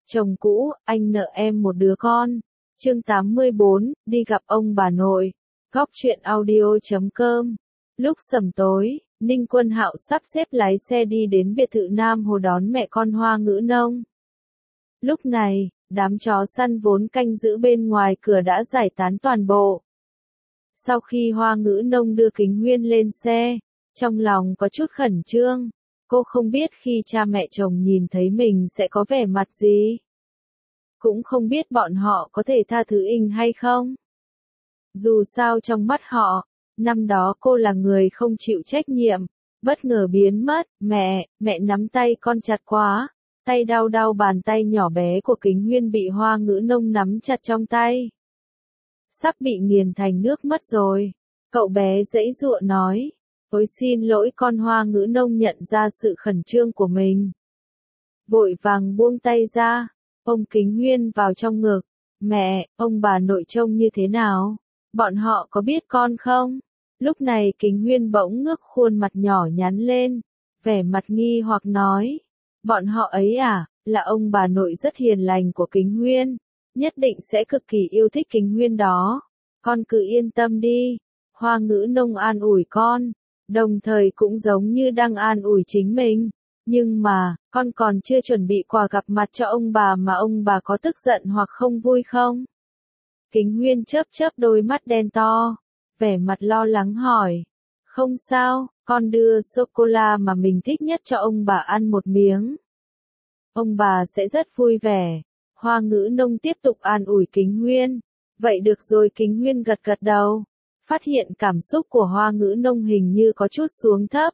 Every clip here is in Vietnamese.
Chồng cũ, anh nợ em một đứa con. Chương 84, đi gặp ông bà nội. Góc truyện audio.com. Lúc sẩm tối, Ninh Quân Hạo sắp xếp lái xe đi đến biệt thự Nam Hồ đón mẹ con Hoa Ngữ Nông. Lúc này, đám chó săn vốn canh giữ bên ngoài cửa đã giải tán toàn bộ. Sau khi Hoa Ngữ Nông đưa Kính Huyên lên xe, trong lòng có chút khẩn trương. Cô không biết khi cha mẹ chồng nhìn thấy mình sẽ có vẻ mặt gì. Cũng không biết bọn họ có thể tha thứ anh hay không. Dù sao trong mắt họ, năm đó cô là người không chịu trách nhiệm, bất ngờ biến mất. Mẹ nắm tay con chặt quá, tay đau đau. Bàn tay nhỏ bé của Kính Huyên bị Hoa Ngữ Nông nắm chặt trong tay. Sắp bị nghiền thành nước mất rồi. Cậu bé giãy giụa nói. Ôi xin lỗi con. Hoa Ngữ Nông nhận ra sự khẩn trương của mình, vội vàng buông tay ra, ôm Kính Huyên vào trong ngực. Mẹ, ông bà nội trông như thế nào? Bọn họ có biết con không? Lúc này Kính Huyên bỗng ngước khuôn mặt nhỏ nhắn lên, vẻ mặt nghi hoặc nói. Bọn họ ấy à, là ông bà nội rất hiền lành của Kính Huyên, nhất định sẽ cực kỳ yêu thích Kính Huyên đó. Con cứ yên tâm đi. Hoa Ngữ Nông an ủi con, đồng thời cũng giống như đang an ủi chính mình. Nhưng mà, con còn chưa chuẩn bị quà gặp mặt cho ông bà mà ông bà có tức giận hoặc không vui không? Kính Huyên chớp chớp đôi mắt đen to, vẻ mặt lo lắng hỏi. Không sao, con đưa sô-cô-la mà mình thích nhất cho ông bà ăn một miếng. Ông bà sẽ rất vui vẻ. Hoa Ngữ Nông tiếp tục an ủi Kính Huyên. Vậy được rồi. Kính Huyên gật gật đầu. Phát hiện cảm xúc của Hoa Ngữ Nông hình như có chút xuống thấp,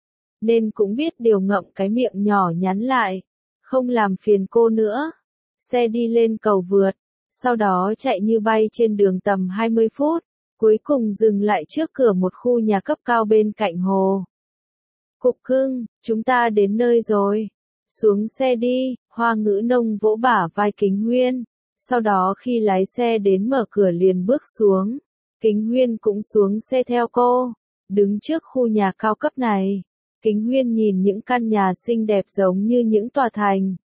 nên cũng biết điều ngậm cái miệng nhỏ nhắn lại, không làm phiền cô nữa. Xe đi lên cầu vượt, sau đó chạy như bay trên đường tầm 20 phút, cuối cùng dừng lại trước cửa một khu nhà cấp cao bên cạnh hồ. Cục cưng, chúng ta đến nơi rồi. Xuống xe đi. Hoa Ngữ Nông vỗ bả vai Kính Huyên, sau đó khi lái xe đến mở cửa liền bước xuống. Kính Huyên cũng xuống xe theo cô. Đứng trước khu nhà cao cấp này, Kính Huyên nhìn những căn nhà xinh đẹp giống như những tòa thành.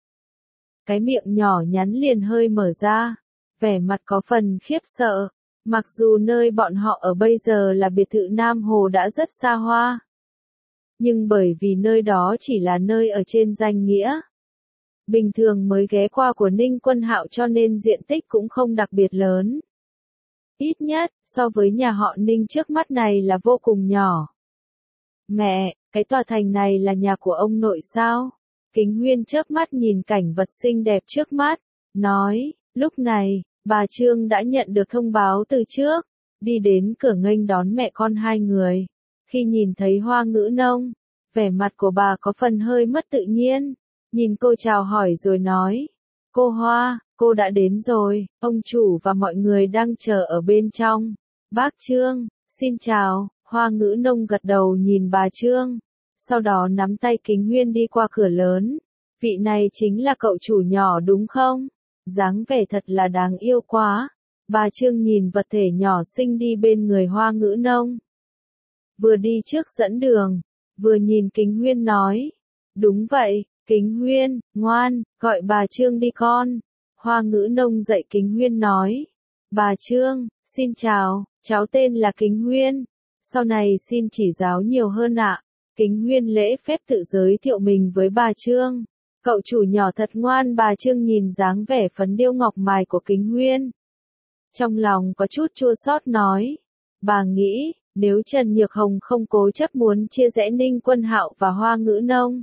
Cái miệng nhỏ nhắn liền hơi mở ra, vẻ mặt có phần khiếp sợ. Mặc dù nơi bọn họ ở bây giờ là biệt thự Nam Hồ đã rất xa hoa, nhưng bởi vì nơi đó chỉ là nơi ở trên danh nghĩa bình thường mới ghé qua của Ninh Quân Hạo cho nên diện tích cũng không đặc biệt lớn. Ít nhất, so với nhà họ Ninh trước mắt này là vô cùng nhỏ. Mẹ, cái tòa thành này là nhà của ông nội sao? Kính Huyên chớp mắt nhìn cảnh vật xinh đẹp trước mắt, nói. Lúc này, bà Trương đã nhận được thông báo từ trước, đi đến cửa nghênh đón mẹ con hai người. Khi nhìn thấy Hoa Ngữ Nông, vẻ mặt của bà có phần hơi mất tự nhiên, nhìn cô chào hỏi rồi nói. Cô Hoa, cô đã đến rồi, ông chủ và mọi người đang chờ ở bên trong. Bác Trương, xin chào. Hoa Ngữ Nông gật đầu nhìn bà Trương, sau đó nắm tay Kính Huyên đi qua cửa lớn. Vị này chính là cậu chủ nhỏ đúng không? Dáng vẻ thật là đáng yêu quá. Bà Trương nhìn vật thể nhỏ xinh đi bên người Hoa Ngữ Nông, vừa đi trước dẫn đường, vừa nhìn Kính Huyên nói. Đúng vậy, Kính Huyên, ngoan, gọi bà Trương đi con. Hoa Ngữ Nông dạy Kính Huyên nói. Bà Trương, xin chào, cháu tên là Kính Huyên. Sau này xin chỉ giáo nhiều hơn ạ. Kính Huyên lễ phép tự giới thiệu mình với bà Trương. Cậu chủ nhỏ thật ngoan. Bà Trương nhìn dáng vẻ phấn điêu ngọc mài của Kính Huyên, trong lòng có chút chua xót nói. Bà nghĩ, nếu Trần Nhược Hồng không cố chấp muốn chia rẽ Ninh Quân Hạo và Hoa Ngữ Nông,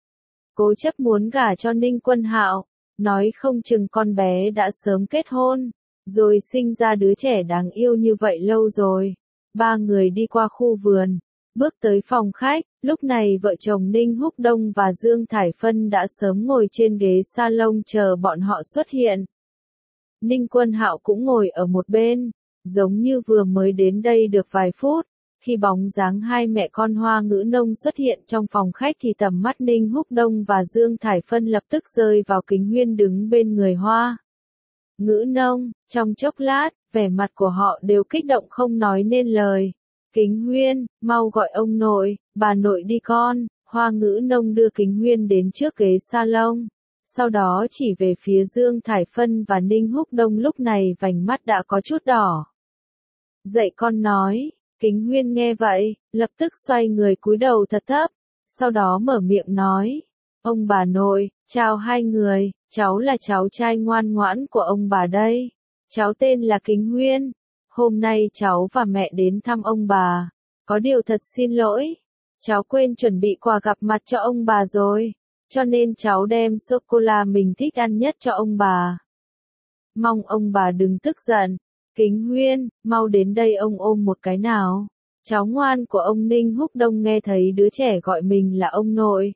cố chấp muốn gả cho Ninh Quân Hạo, nói không chừng con bé đã sớm kết hôn, rồi sinh ra đứa trẻ đáng yêu như vậy lâu rồi. Ba người đi qua khu vườn, bước tới phòng khách. Lúc này vợ chồng Ninh Húc Đông và Dương Thải Phân đã sớm ngồi trên ghế salon chờ bọn họ xuất hiện. Ninh Quân Hạo cũng ngồi ở một bên, giống như vừa mới đến đây được vài phút. Khi bóng dáng hai mẹ con Hoa Ngữ Nông xuất hiện trong phòng khách thì tầm mắt Ninh Húc Đông và Dương Thải Phân lập tức rơi vào Kính Huyên đứng bên người Hoa Ngữ Nông. Trong chốc lát, vẻ mặt của họ đều kích động không nói nên lời. Kính Huyên, mau gọi ông nội, bà nội đi con. Hoa Ngữ Nông đưa Kính Huyên đến trước ghế salon, sau đó chỉ về phía Dương Thải Phân và Ninh Húc Đông, lúc này vành mắt đã có chút đỏ. Dậy con nói, Kính Huyên nghe vậy, lập tức xoay người cúi đầu thật thấp, sau đó mở miệng nói, ông bà nội, chào hai người, cháu là cháu trai ngoan ngoãn của ông bà đây, cháu tên là Kính Huyên, hôm nay cháu và mẹ đến thăm ông bà, có điều thật xin lỗi, cháu quên chuẩn bị quà gặp mặt cho ông bà rồi, cho nên cháu đem sô-cô-la mình thích ăn nhất cho ông bà. Mong ông bà đừng tức giận. Kính Huyên, mau đến đây ông ôm một cái nào. Cháu ngoan của ông Ninh Húc Đông nghe thấy đứa trẻ gọi mình là ông nội.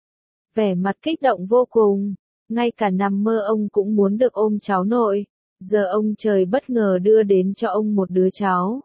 Vẻ mặt kích động vô cùng, ngay cả nằm mơ ông cũng muốn được ôm cháu nội, giờ ông trời bất ngờ đưa đến cho ông một đứa cháu.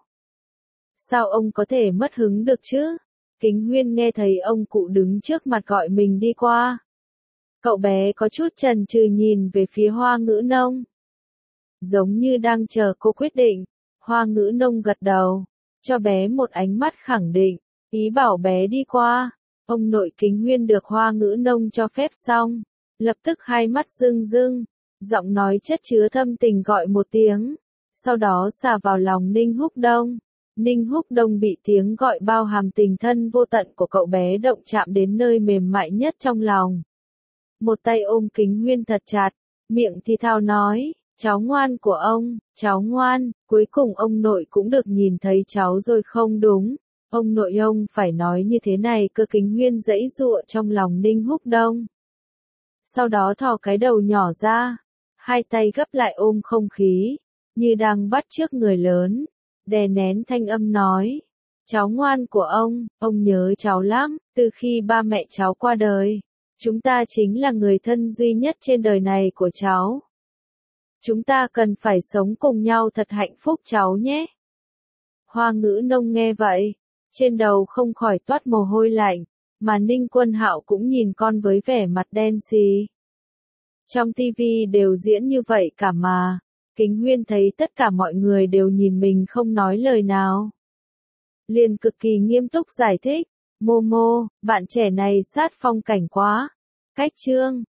Sao ông có thể mất hứng được chứ? Kính Huyên nghe thấy ông cụ đứng trước mặt gọi mình đi qua. Cậu bé có chút chần chừ nhìn về phía Hoa Ngữ Nông. Giống như đang chờ cô quyết định, Hoa Ngữ Nông gật đầu, cho bé một ánh mắt khẳng định, ý bảo bé đi qua. Ông nội Kính Huyên được Hoa Ngữ Nông cho phép xong, lập tức hai mắt rưng rưng, giọng nói chất chứa thâm tình gọi một tiếng, sau đó xà vào lòng Ninh Húc Đông. Ninh Húc Đông bị tiếng gọi bao hàm tình thân vô tận của cậu bé động chạm đến nơi mềm mại nhất trong lòng. Một tay ôm Kính Huyên thật chặt, miệng thì thào nói, cháu ngoan của ông, cháu ngoan, cuối cùng ông nội cũng được nhìn thấy cháu rồi không đúng. Ông nội ông phải nói như thế này cơ. Kính Huyên giãy giụa trong lòng Ninh Húc Đông. Sau đó thò cái đầu nhỏ ra, hai tay gấp lại ôm không khí, như đang bắt chước người lớn, đè nén thanh âm nói, cháu ngoan của ông nhớ cháu lắm, từ khi ba mẹ cháu qua đời, chúng ta chính là người thân duy nhất trên đời này của cháu. Chúng ta cần phải sống cùng nhau thật hạnh phúc cháu nhé. Hoa Ngữ Nông nghe vậy, trên đầu không khỏi toát mồ hôi lạnh, mà Ninh Quân Hạo cũng nhìn con với vẻ mặt đen xì. Trong tivi đều diễn như vậy cả mà. Kính Huyên thấy tất cả mọi người đều nhìn mình không nói lời nào. Liền cực kỳ nghiêm túc giải thích, Momo, bạn trẻ này sát phong cảnh quá. Cách chương